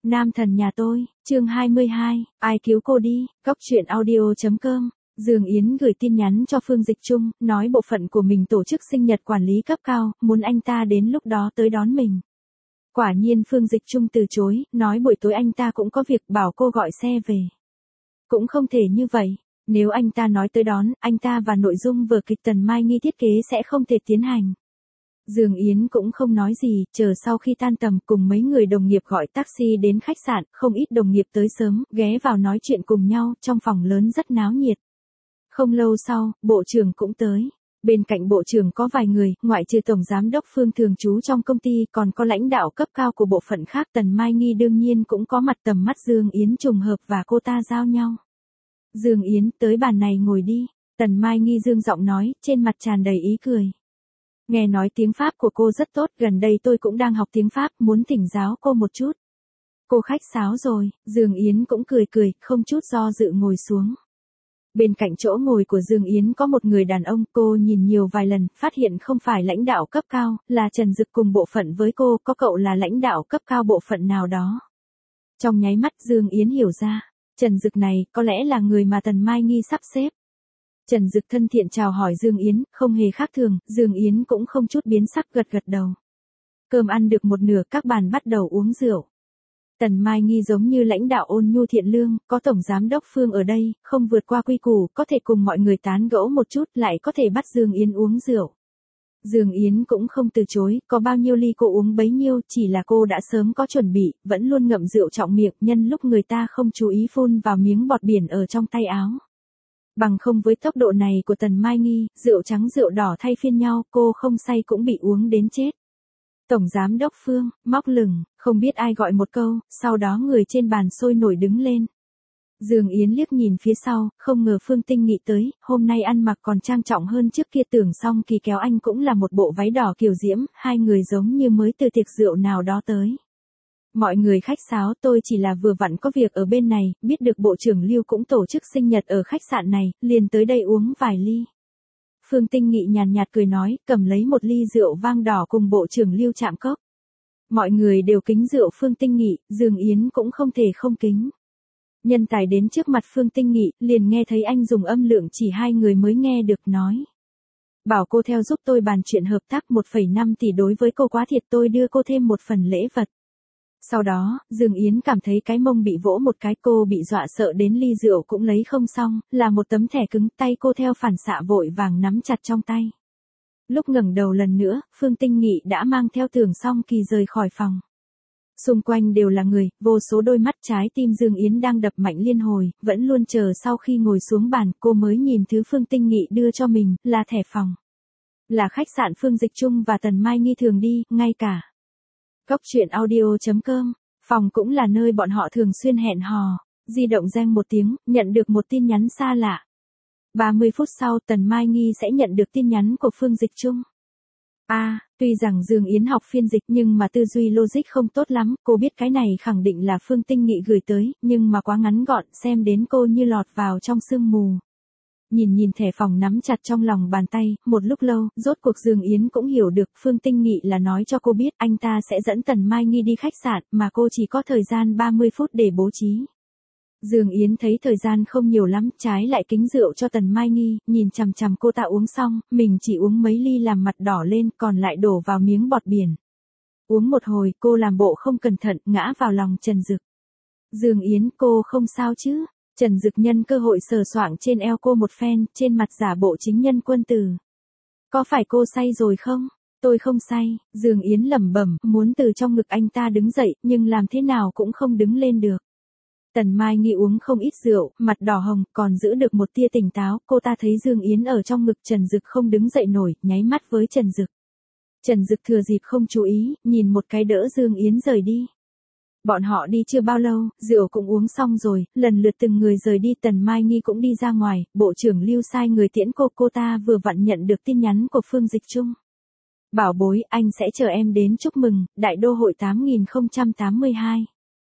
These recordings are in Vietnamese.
Nam thần nhà tôi, chương 22, ai cứu cô đi, góc truyện audio.com. Dương Yến gửi tin nhắn cho Phương Dịch Trung, nói bộ phận của mình tổ chức sinh nhật quản lý cấp cao, muốn anh ta đến lúc đó tới đón mình. Quả nhiên Phương Dịch Trung từ chối, nói buổi tối anh ta cũng có việc, bảo cô gọi xe về. Cũng không thể như vậy, nếu anh ta nói tới đón, anh ta và nội dung vở kịch Tần Mai Nghi thiết kế sẽ không thể tiến hành. Dương Yến cũng không nói gì, chờ sau khi tan tầm cùng mấy người đồng nghiệp gọi taxi đến khách sạn, không ít đồng nghiệp tới sớm, ghé vào nói chuyện cùng nhau, trong phòng lớn rất náo nhiệt. Không lâu sau, bộ trưởng cũng tới. Bên cạnh bộ trưởng có vài người, ngoại trừ tổng giám đốc Phương thường trú trong công ty, còn có lãnh đạo cấp cao của bộ phận khác. Tần Mai Nghi đương nhiên cũng có mặt, tầm mắt Dương Yến trùng hợp và cô ta giao nhau. Dương Yến, tới bàn này ngồi đi. Tần Mai Nghi dương giọng nói, trên mặt tràn đầy ý cười. Nghe nói tiếng Pháp của cô rất tốt, gần đây tôi cũng đang học tiếng Pháp, muốn thỉnh giáo cô một chút. Cô khách sáo rồi, Dương Yến cũng cười cười, không chút do dự ngồi xuống. Bên cạnh chỗ ngồi của Dương Yến có một người đàn ông, cô nhìn nhiều vài lần, phát hiện không phải lãnh đạo cấp cao, là Trần Dực cùng bộ phận với cô, có cậu là lãnh đạo cấp cao bộ phận nào đó. Trong nháy mắt Dương Yến hiểu ra, Trần Dực này có lẽ là người mà Tần Mai Nghi sắp xếp. Trần Dực thân thiện chào hỏi Dương Yến, không hề khác thường, Dương Yến cũng không chút biến sắc, gật gật đầu. Cơm ăn được một nửa, các bàn bắt đầu uống rượu. Tần Mai Nghi giống như lãnh đạo ôn nhu thiện lương, có tổng giám đốc Phương ở đây, không vượt qua quy củ, có thể cùng mọi người tán gẫu một chút, lại có thể bắt Dương Yến uống rượu. Dương Yến cũng không từ chối, có bao nhiêu ly cô uống bấy nhiêu, chỉ là cô đã sớm có chuẩn bị, vẫn luôn ngậm rượu trọng miệng, nhân lúc người ta không chú ý phun vào miếng bọt biển ở trong tay áo. Bằng không với tốc độ này của Tần Mai Nghi, rượu trắng rượu đỏ thay phiên nhau, cô không say cũng bị uống đến chết. Tổng giám đốc Phương, móc lửng, không biết ai gọi một câu, sau đó người trên bàn sôi nổi đứng lên. Dương Yến liếc nhìn phía sau, không ngờ Phương Tinh Nghị tới, hôm nay ăn mặc còn trang trọng hơn trước kia, tưởng Song Kỳ kéo anh cũng là một bộ váy đỏ kiều diễm, hai người giống như mới từ tiệc rượu nào đó tới. Mọi người khách sáo, tôi chỉ là vừa vặn có việc ở bên này, biết được bộ trưởng Lưu cũng tổ chức sinh nhật ở khách sạn này, liền tới đây uống vài ly. Phương Tinh Nghị nhàn nhạt cười nói, cầm lấy một ly rượu vang đỏ cùng bộ trưởng Lưu chạm cốc. Mọi người đều kính rượu Phương Tinh Nghị, Dương Yến cũng không thể không kính. Nhân tài đến trước mặt Phương Tinh Nghị, liền nghe thấy anh dùng âm lượng chỉ hai người mới nghe được nói. Bảo cô theo giúp tôi bàn chuyện hợp tác 1,5 tỷ đối với cô quá thiệt, tôi đưa cô thêm một phần lễ vật. Sau đó, Dương Yến cảm thấy cái mông bị vỗ một cái, cô bị dọa sợ đến ly rượu cũng lấy không xong, là một tấm thẻ cứng, tay cô theo phản xạ vội vàng nắm chặt trong tay. Lúc ngẩng đầu lần nữa, Phương Tinh Nghị đã mang theo Tưởng Song Kỳ rời khỏi phòng. Xung quanh đều là người, vô số đôi mắt, trái tim Dương Yến đang đập mạnh liên hồi, vẫn luôn chờ sau khi ngồi xuống bàn, cô mới nhìn thứ Phương Tinh Nghị đưa cho mình, là thẻ phòng. Là khách sạn Phương Dịch Trung và Tần Mai Nghi thường đi, ngay cả góc truyện audio.com, phòng cũng là nơi bọn họ thường xuyên hẹn hò. Di động reng một tiếng, nhận được một tin nhắn xa lạ. 30 phút sau, Tần Mai Nghi sẽ nhận được tin nhắn của Phương Dịch Trung. Tuy rằng Dương Yến học phiên dịch nhưng mà tư duy logic không tốt lắm, cô biết cái này khẳng định là Phương Tinh Nghị gửi tới, nhưng mà quá ngắn gọn, xem đến cô như lọt vào trong sương mù. Nhìn thẻ phòng nắm chặt trong lòng bàn tay, một lúc lâu, rốt cuộc Dương Yến cũng hiểu được Phương Tinh Nghị là nói cho cô biết anh ta sẽ dẫn Tần Mai Nghi đi khách sạn, mà cô chỉ có thời gian 30 phút để bố trí. Dương Yến thấy thời gian không nhiều lắm, trái lại kính rượu cho Tần Mai Nghi, nhìn chằm chằm cô ta uống xong, mình chỉ uống mấy ly làm mặt đỏ lên, còn lại đổ vào miếng bọt biển. Uống một hồi, cô làm bộ không cẩn thận, ngã vào lòng Trần Dực. Dương Yến, cô không sao chứ? Trần Dực nhân cơ hội sờ soạng trên eo cô một phen, trên mặt giả bộ chính nhân quân tử. Có phải cô say rồi không? Tôi không say, Dương Yến lẩm bẩm, muốn từ trong ngực anh ta đứng dậy, nhưng làm thế nào cũng không đứng lên được. Tần Mai Nghi uống không ít rượu, mặt đỏ hồng, còn giữ được một tia tỉnh táo, cô ta thấy Dương Yến ở trong ngực Trần Dực không đứng dậy nổi, nháy mắt với Trần Dực. Trần Dực thừa dịp không chú ý, nhìn một cái đỡ Dương Yến rời đi. Bọn họ đi chưa bao lâu, rượu cũng uống xong rồi, lần lượt từng người rời đi, Tần Mai Nghi cũng đi ra ngoài, bộ trưởng Lưu sai người tiễn cô ta vừa vặn nhận được tin nhắn của Phương Dịch Trung. Bảo bối, anh sẽ chờ em đến chúc mừng, Đại đô hội 8082.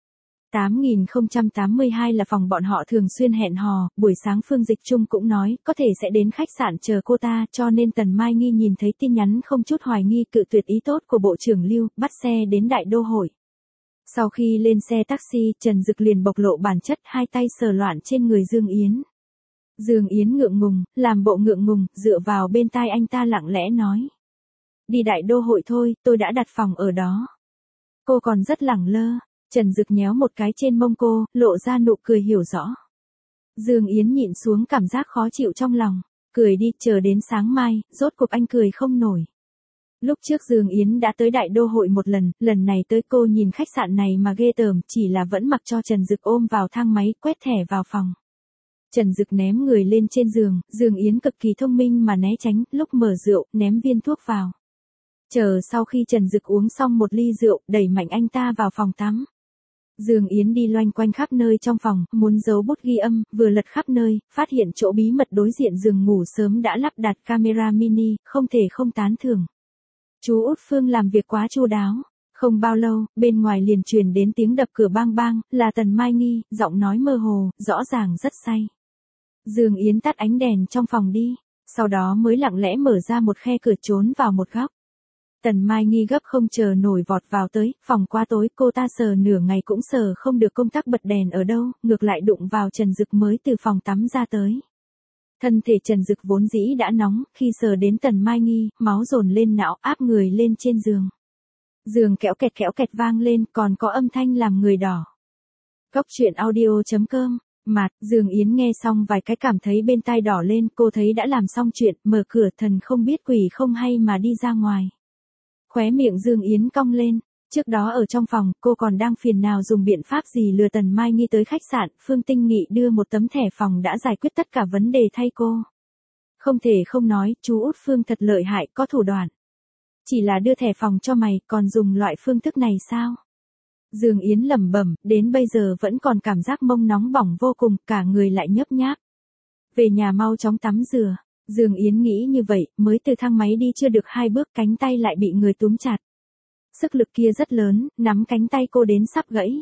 8082 là phòng bọn họ thường xuyên hẹn hò, buổi sáng Phương Dịch Trung cũng nói, có thể sẽ đến khách sạn chờ cô ta, cho nên Tần Mai Nghi nhìn thấy tin nhắn không chút hoài nghi, cự tuyệt ý tốt của bộ trưởng Lưu, bắt xe đến Đại đô hội. Sau khi lên xe taxi, Trần Dực liền bộc lộ bản chất, hai tay sờ loạn trên người Dương Yến. Dương Yến ngượng ngùng, làm bộ ngượng ngùng, dựa vào bên tai anh ta lặng lẽ nói. Đi Đại Đô Hội thôi, tôi đã đặt phòng ở đó. Cô còn rất lẳng lơ. Trần Dực nhéo một cái trên mông cô, lộ ra nụ cười hiểu rõ. Dương Yến nhịn xuống cảm giác khó chịu trong lòng. Cười đi, chờ đến sáng mai, rốt cuộc anh cười không nổi. Lúc trước Dương Yến đã tới Đại Đô Hội một lần này tới cô nhìn khách sạn này mà ghê tởm, chỉ là vẫn mặc cho Trần Dực ôm vào thang máy, quét thẻ vào phòng. Trần Dực ném người lên trên giường, Dương Yến cực kỳ thông minh mà né tránh, lúc mở rượu, ném viên thuốc vào. Chờ sau khi Trần Dực uống xong một ly rượu, đẩy mạnh anh ta vào phòng tắm. Dương Yến đi loanh quanh khắp nơi trong phòng, muốn giấu bút ghi âm, vừa lật khắp nơi, phát hiện chỗ bí mật đối diện giường ngủ sớm đã lắp đặt camera mini, không thể không tán thưởng. Chú Út Phương làm việc quá chu đáo. Không bao lâu, bên ngoài liền truyền đến tiếng đập cửa bang bang, là Tần Mai Nghi, giọng nói mơ hồ, rõ ràng rất say. Dương Yến tắt ánh đèn trong phòng đi, sau đó mới lặng lẽ mở ra một khe cửa trốn vào một góc. Tần Mai Nghi gấp không chờ nổi vọt vào tới, phòng quá tối, cô ta sờ nửa ngày cũng sờ không được công tắc bật đèn ở đâu, ngược lại đụng vào Trần Dực mới từ phòng tắm ra tới. Thân thể Trần Dực vốn dĩ đã nóng, khi sờ đến Tần Mai Nghi, máu dồn lên não, áp người lên trên giường. Giường kéo kẹt vang lên, còn có âm thanh làm người đỏ. Cốc truyện audio.com. Mạt, Dương Yến nghe xong vài cái cảm thấy bên tai đỏ lên, cô thấy đã làm xong chuyện, mở cửa thần không biết quỷ không hay mà đi ra ngoài. Khóe miệng Dương Yến cong lên, trước đó ở trong phòng, cô còn đang phiền nào dùng biện pháp gì lừa Tần Mai Nghi tới khách sạn, Phương Tinh Nghị đưa một tấm thẻ phòng đã giải quyết tất cả vấn đề thay cô. Không thể không nói, chú Út Phương thật lợi hại, có thủ đoạn. Chỉ là đưa thẻ phòng cho mày, còn dùng loại phương thức này sao? Dương Yến lẩm bẩm, đến bây giờ vẫn còn cảm giác mông nóng bỏng vô cùng, cả người lại nhấp nháp. Về nhà mau chóng tắm rửa. Dương Yến nghĩ như vậy, mới từ thang máy đi chưa được 2 bước, cánh tay lại bị người túm chặt. Sức lực kia rất lớn, nắm cánh tay cô đến sắp gãy.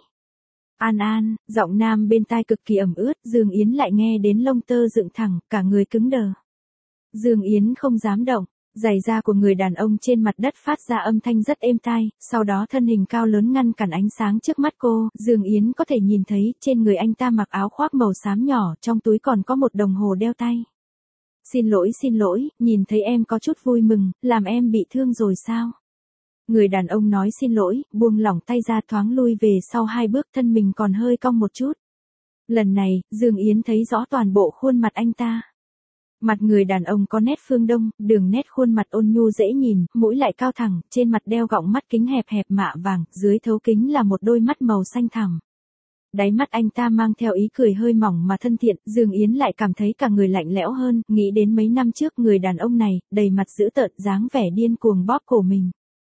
An An, giọng nam bên tai cực kỳ ẩm ướt, Dương Yến lại nghe đến lông tơ dựng thẳng, cả người cứng đờ. Dương Yến không dám động. Giày da của người đàn ông trên mặt đất phát ra âm thanh rất êm tai, sau đó thân hình cao lớn ngăn cản ánh sáng trước mắt cô, Dương Yến có thể nhìn thấy, trên người anh ta mặc áo khoác màu xám nhỏ, trong túi còn có một đồng hồ đeo tay. Xin lỗi, nhìn thấy em có chút vui mừng, làm em bị thương rồi sao? Người đàn ông nói xin lỗi, buông lỏng tay ra thoáng lui về sau 2 bước, thân mình còn hơi cong một chút. Lần này, Dương Yến thấy rõ toàn bộ khuôn mặt anh ta. Mặt người đàn ông có nét phương Đông, đường nét khuôn mặt ôn nhu dễ nhìn, mũi lại cao thẳng, trên mặt đeo gọng mắt kính hẹp mạ vàng, dưới thấu kính là một đôi mắt màu xanh thẳm. Đáy mắt anh ta mang theo ý cười hơi mỏng mà thân thiện, Dương Yến lại cảm thấy cả người lạnh lẽo hơn, nghĩ đến mấy năm trước người đàn ông này, đầy mặt dữ tợn, dáng vẻ điên cuồng bóp cổ mình.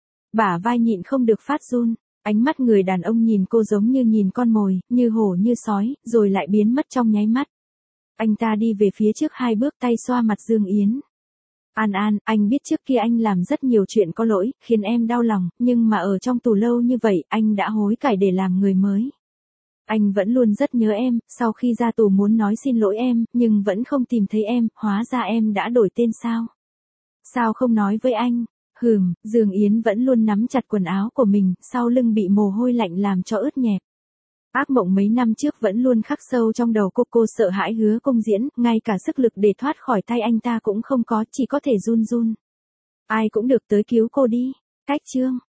Bả vai nhịn không được phát run, ánh mắt người đàn ông nhìn cô giống như nhìn con mồi, như hổ như sói, rồi lại biến mất trong nháy mắt. Anh ta đi về phía trước 2 bước, tay xoa mặt Dương Yến. An An, anh biết trước kia anh làm rất nhiều chuyện có lỗi, khiến em đau lòng, nhưng mà ở trong tù lâu như vậy, anh đã hối cải để làm người mới. Anh vẫn luôn rất nhớ em, sau khi ra tù muốn nói xin lỗi em, nhưng vẫn không tìm thấy em, hóa ra em đã đổi tên sao? Sao không nói với anh? Dương Yến vẫn luôn nắm chặt quần áo của mình, sau lưng bị mồ hôi lạnh làm cho ướt nhẹp. Ác mộng mấy năm trước vẫn luôn khắc sâu trong đầu cô sợ hãi Hứa Công Diễn, ngay cả sức lực để thoát khỏi tay anh ta cũng không có, chỉ có thể run run. Ai cũng được tới cứu cô đi. Cách chương.